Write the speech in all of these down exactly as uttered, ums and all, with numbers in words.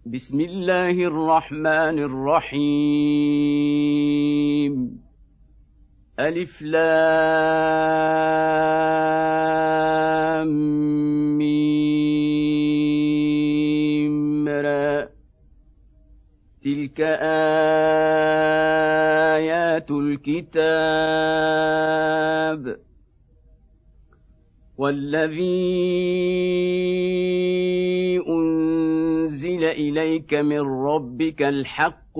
بسم الله الرحمن الرحيم ألف لام ميم را تلك آيات الكتاب والذي أنزل إليك من ربك الحق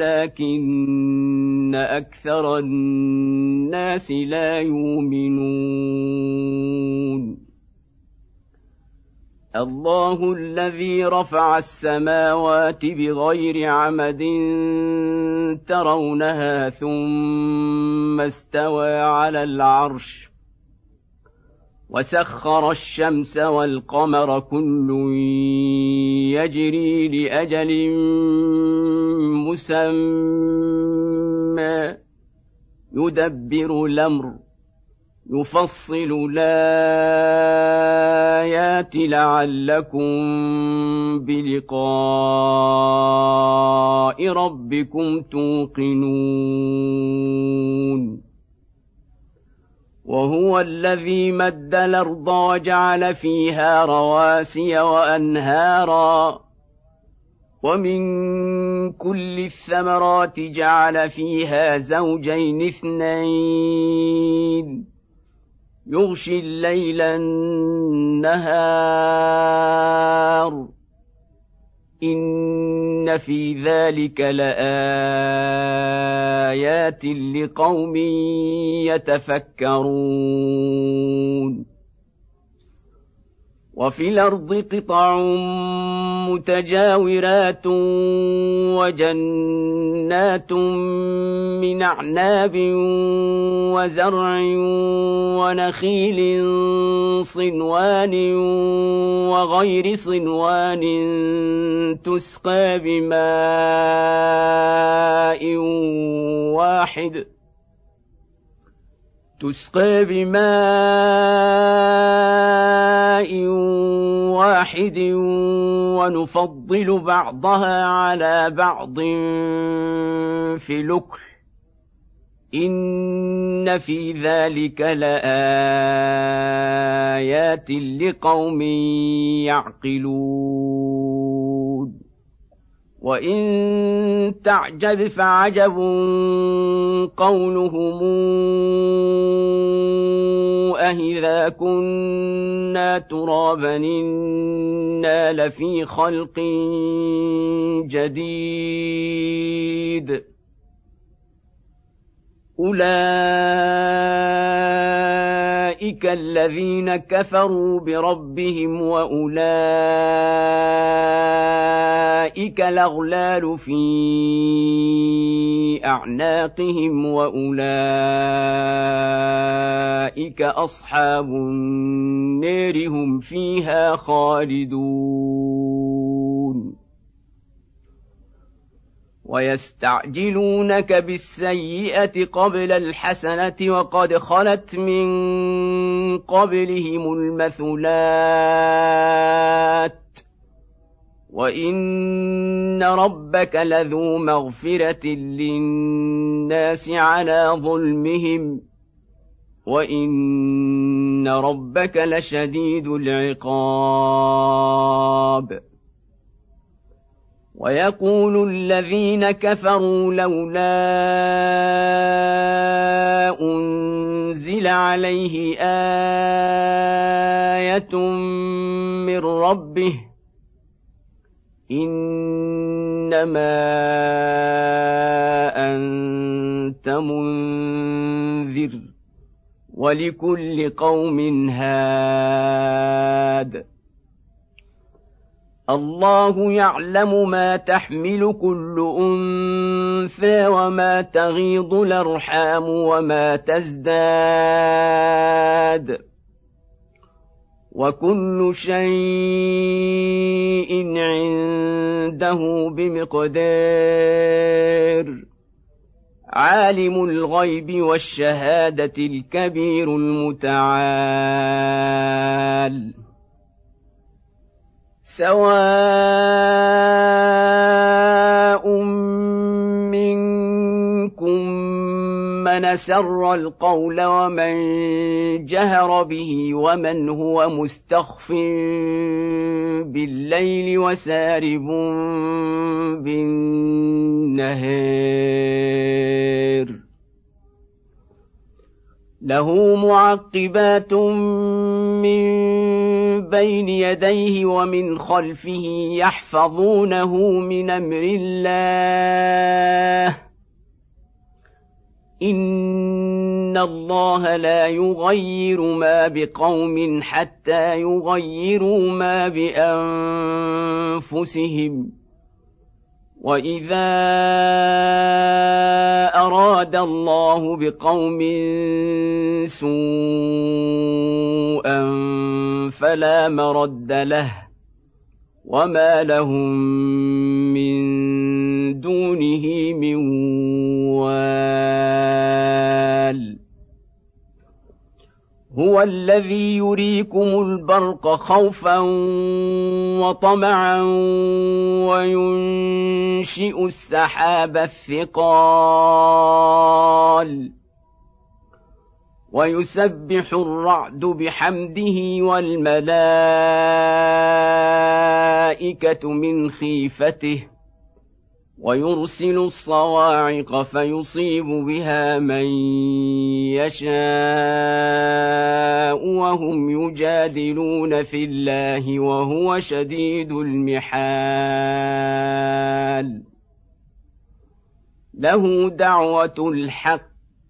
ولكن أكثر الناس لا يؤمنون الله الذي رفع السماوات بغير عمد ترونها ثم استوى على العرش وسخر الشمس والقمر كل يجري لأجل مسمى يدبر الأمر يفصل الآيات لعلكم بلقاء ربكم توقنون وهو الذي مد الأرض وجعل فيها رواسي وأنهارا ومن كل الثمرات جعل فيها زوجين اثنين يغشي الليل النهار إن في ذلك لآيات لقوم يتفكرون وفي الأرض قطع متجاورات وجنات من أعناب وزرع ونخيل صنوان وغير صنوان تسقى بماء واحد تسقى بماء واحد ونفضل بعضها على بعض في الأكل إن في ذلك لآيات لقوم يعقلون وإن تعجب فعجب قولهم أإذا كنا ترابا إنا لفي خلق جديد أولئك الذين كفروا بربهم وأولئك الأغلال في أعناقهم وأولئك أصحاب النار هم فيها خالدون ويستعجلونك بالسيئة قبل الحسنة وقد خلت من قبلهم المثلات وإن ربك لذو مغفرة للناس على ظلمهم وإن ربك لشديد العقاب ويقول الذين كفروا لولا أنزل عليه آية من ربه إنما أنت منذر ولكل قوم هاد الله يعلم ما تحمل كل أنثى وما تغيض الأرحام وما تزداد وكل شيء عنده بمقدار عالم الغيب والشهادة الكبير المتعال سواء من أسر القول ومن جهر به ومن هو مستخف بالليل وسارب بالنهار له معقبات من بين يديه ومن خلفه يحفظونه من أمر الله إن الله لا يغير ما بقوم حتى يغيروا ما بأنفسهم وإذا أراد الله بقوم سوءا فلا مرد له وما لهم من دونه من وال هو الذي يريكم البرق خوفا وطمعا وينشئ السحاب الثقال ويسبح الرعد بحمده والملائكة من خيفته ويرسل الصواعق فيصيب بها من يشاء وهم يجادلون في الله وهو شديد المحال له دعوة الحق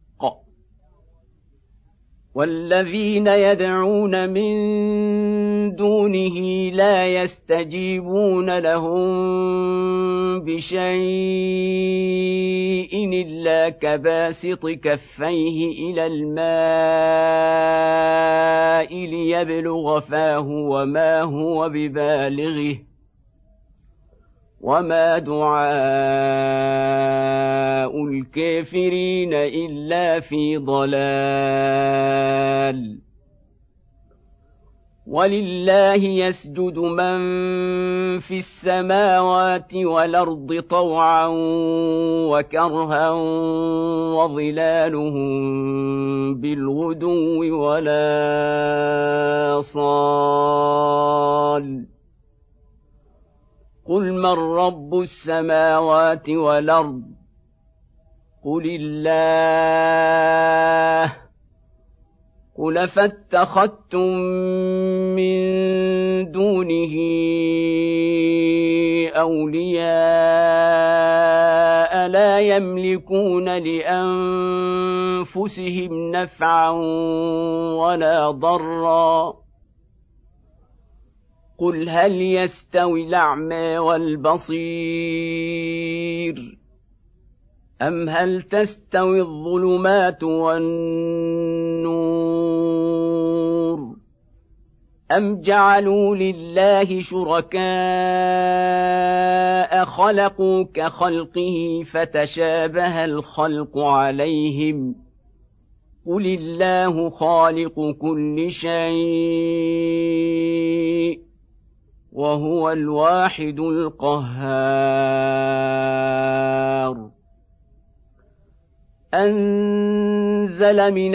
والذين يدعون من دونه لا يستجيبون لهم بشيء إلا كباسط كفيه إلى الماء ليبلغ فاه وما هو ببالغه وما دعاء الكافرين إلا في ضلال ولله يسجد من في السماوات والأرض طوعا وكرها وظلالهم بالغدو ولا صال قل من رب السماوات والأرض قل الله قل فاتخذتم من دونه أولياء لا يملكون لأنفسهم نفعا ولا ضرا قل هل يستوي الأعمى والبصير أم هل تستوي الظلمات والنور أم جعلوا لله شركاء خلقوا كخلقه فتشابه الخلق عليهم قل الله خالق كل شيء وهو الواحد القهار أنزل من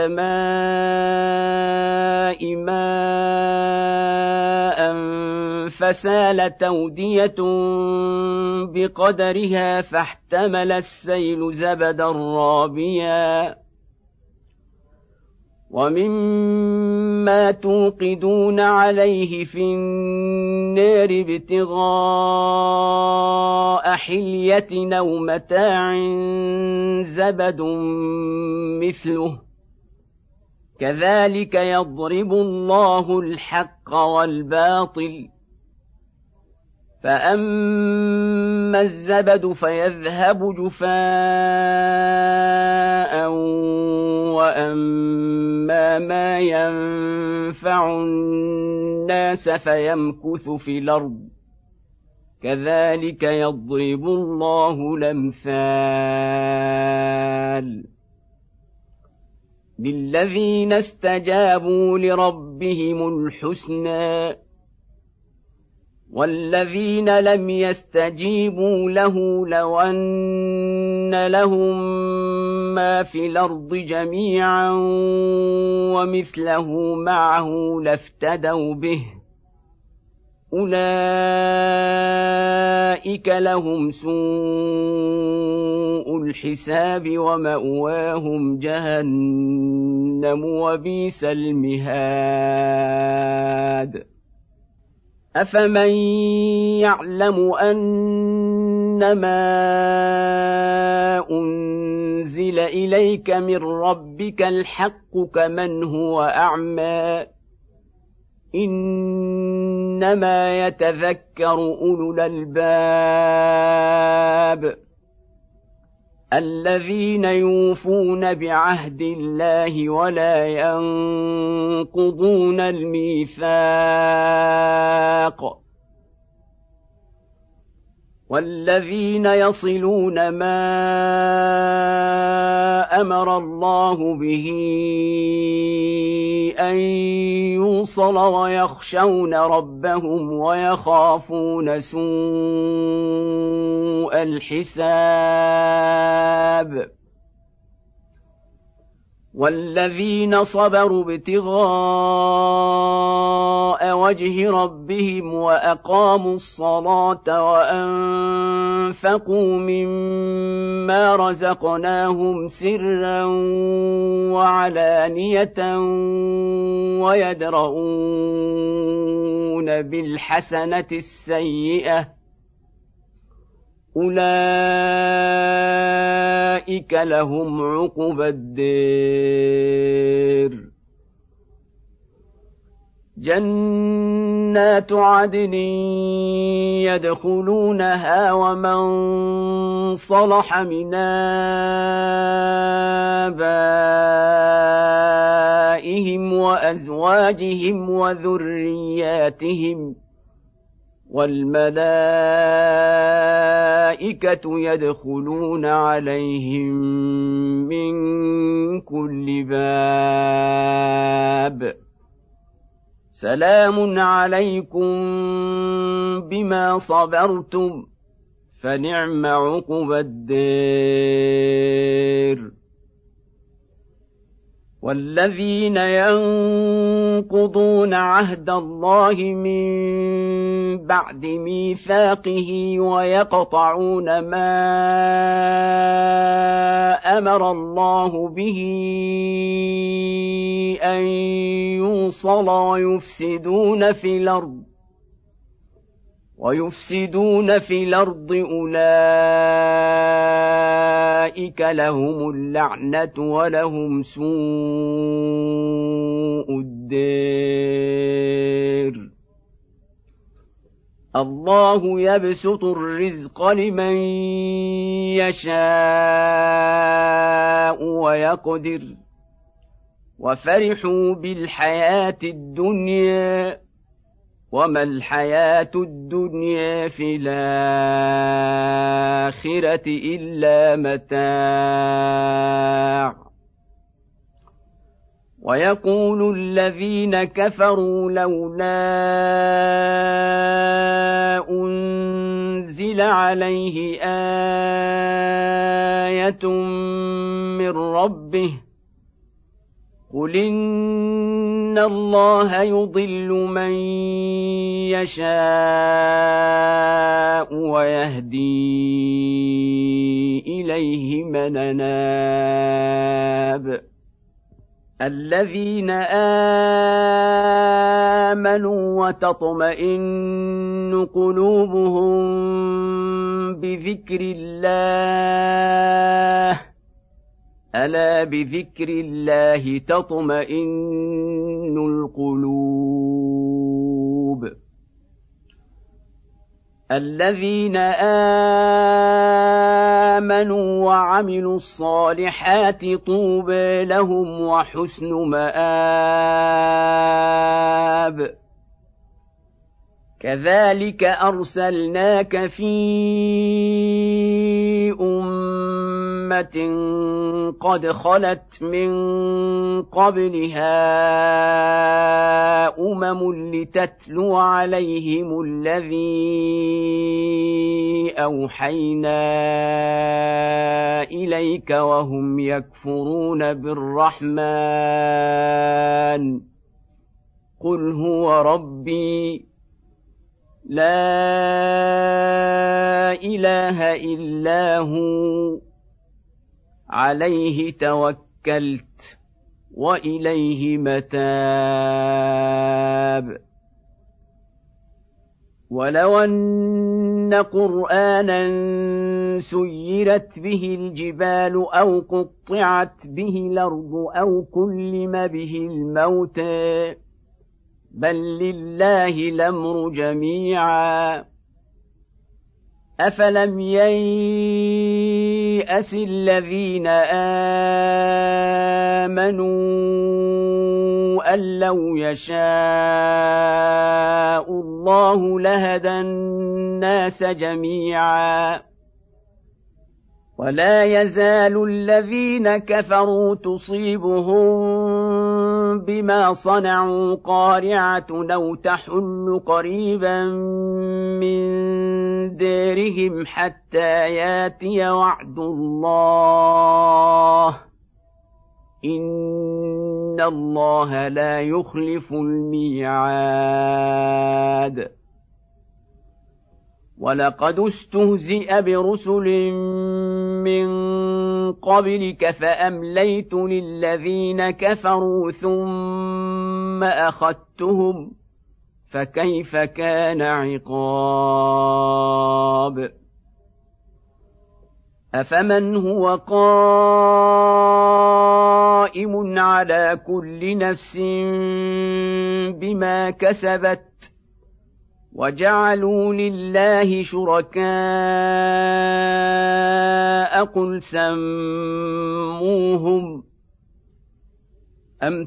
السماء ماء فسالت أودية بقدرها فاحتمل السيل زبدا رابيا ومما توقدون عليه في النار ابتغاء حلية أو متاع زبد مثله كذلك يضرب الله الحق والباطل فأما الزبد فيذهب جفاء وأما ما ينفع الناس فيمكث في الأرض كذلك يضرب الله الأمثال للذين استجابوا لربهم الحسنى والذين لم يستجيبوا له لو أن لهم ما في الأرض جميعا ومثله معه لافتدوا به أولئك لهم سوء الحساب ومأواهم جهنم وبئس المهاد أفمن يعلم أنما أنزل إليك من ربك الحق كمن هو أعمى إنما يتذكر أولو الألباب الذين يوفون بعهد الله ولا ينقضون الميثاق والذين يصلون ما أمر الله به أن يوصل ويخشون ربهم ويخافون سوء الحساب والذين صبروا ابتغاء وجه ربهم وأقاموا الصلاة وأنفقوا مما رزقناهم سرا وعلانية ويدرؤون بالحسنة السيئة أولئك لهم عقبى الدير جنات عدن يدخلونها ومن صلح من آبائهم وأزواجهم وذرياتهم والملائكة يدخلون عليهم من كل باب سلام عليكم بما صبرتم فنعم عقبى الدير والذين ينقضون عهد الله من بعد ميثاقه ويقطعون ما أمر الله به أن يوصل ويفسدون في الأرض ويفسدون في الأرض أولئك لهم اللعنة ولهم سوء الدير الله يبسط الرزق لمن يشاء ويقدر وفرحوا بالحياة الدنيا وما الحياة الدنيا في الآخرة إلا متاع ويقول الذين كفروا لولا أنزل عليه آية من ربه قل إن الله يضل من يشاء ويهدي إليه من أناب الذين آمنوا وتطمئن قلوبهم بذكر الله ألا بذكر الله تطمئن القلوب الذين آمنوا وعملوا الصالحات طوبى لهم وحسن مآب كذلك أرسلناك في أمة أمة قد خلت من قبلها أمم لتتلو عليهم الذي أوحينا إليك وهم يكفرون بالرحمن قل هو ربي لا إله إلا هو عليه توكلت وإليه متاب ولو أن قرآنا سيرت به الجبال أو قطعت به الأرض أو كلم به الموتى بل لله الأمر جميعا أفلم ييأس الذين آمنوا أن لو يشاء الله لهدى الناس جميعا ولا يزال الذين كفروا تصيبهم بما صنعوا قارعة أو تحل قريبا من دارهم حتى ياتي وعد الله إن الله لا يخلف الميعاد ولقد استهزئ برسل من قبلك فأمليت للذين كفروا ثم أخذتهم فكيف كان عقاب أفمن هو قائم على كل نفس بما كسبت وجعلوا لله شركاء قل سموهم أم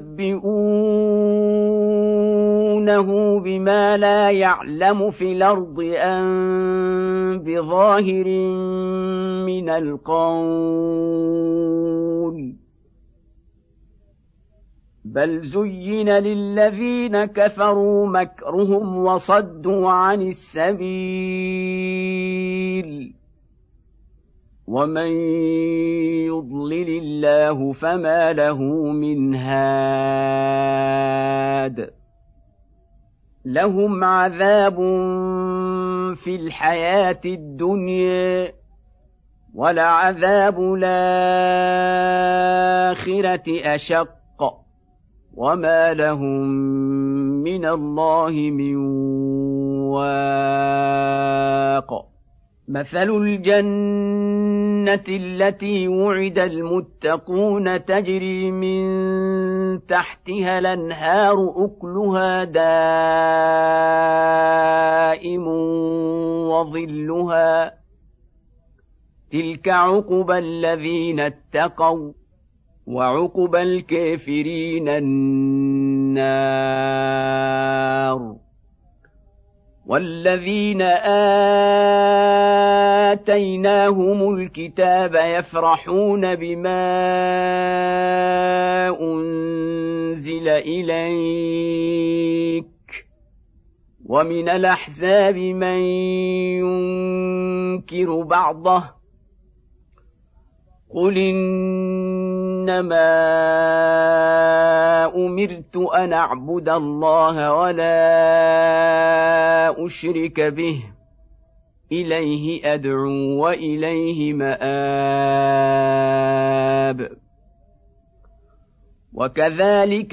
تنبئونه بما لا يعلم في الأرض أم بظاهر من القول بل زين للذين كفروا مكرهم وصدوا عن السبيل ومن يضلل الله فما له من هاد لهم عذاب في الحياة الدنيا ولعذاب الآخرة أشق وما لهم من الله من واق مثل الجنة التي وعد المتقون تجري من تحتها الأنهار أكلها دائم وظلها تلك عقبى الذين اتقوا وعقبى الكافرين النار والذين آتيناهم الكتاب يفرحون بما أنزل إليك ومن الأحزاب من ينكر بعضه قل إنما أمرت أن أعبد الله ولا أشرك به إليه أدعو وإليه مآب وكذلك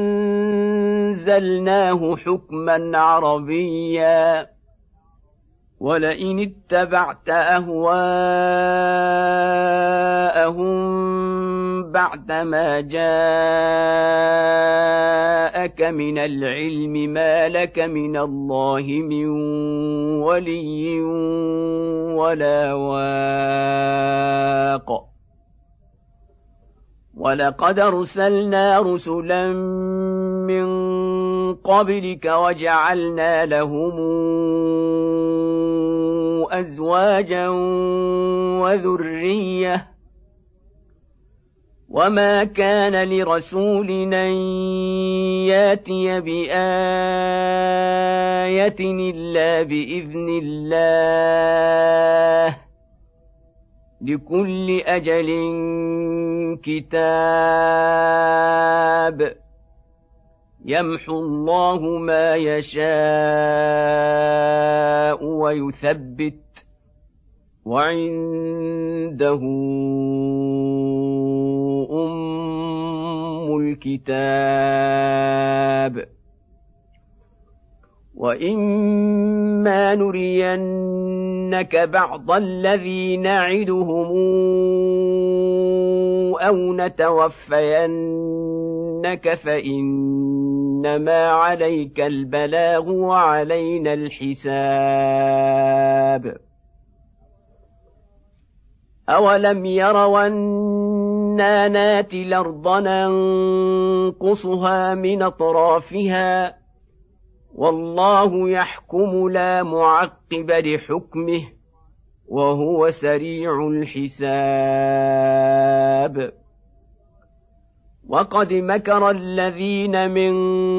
أنزلناه حكما عربيا ولئن اتبعت أهواءهم بعدما جاءك من العلم ما لك من الله من ولي ولا واق ولقد أرسلنا رسلا من قبلك وجعلنا لهم أزواجا وذرية وما كان لرسول أن ياتي بآية إلا بإذن الله لكل أجل كتاب يمحو الله ما يشاء ويثبت وعنده أم الكتاب وإما نرينك بعض الذي نعدهم أو نتوفينك فإنما عليك البلاغ وعلينا الحساب أولم يروا أنا ناتي الأرض ننقصها من أطرافها والله يحكم لا معقب لحكمه وهو سريع الحساب وقد مكر الذين من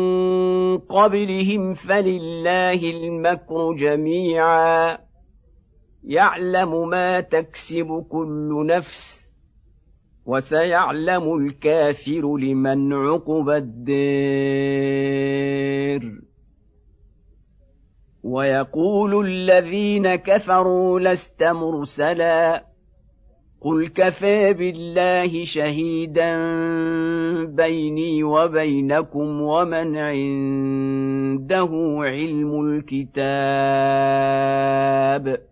قبلهم فلله المكر جميعا يعلم ما تكسب كل نفس وسيعلم الكافر لمن عقبى الدار ويقول الذين كفروا لست مرسلا قل كفى بالله شهيدا بيني وبينكم ومن عنده علم الكتاب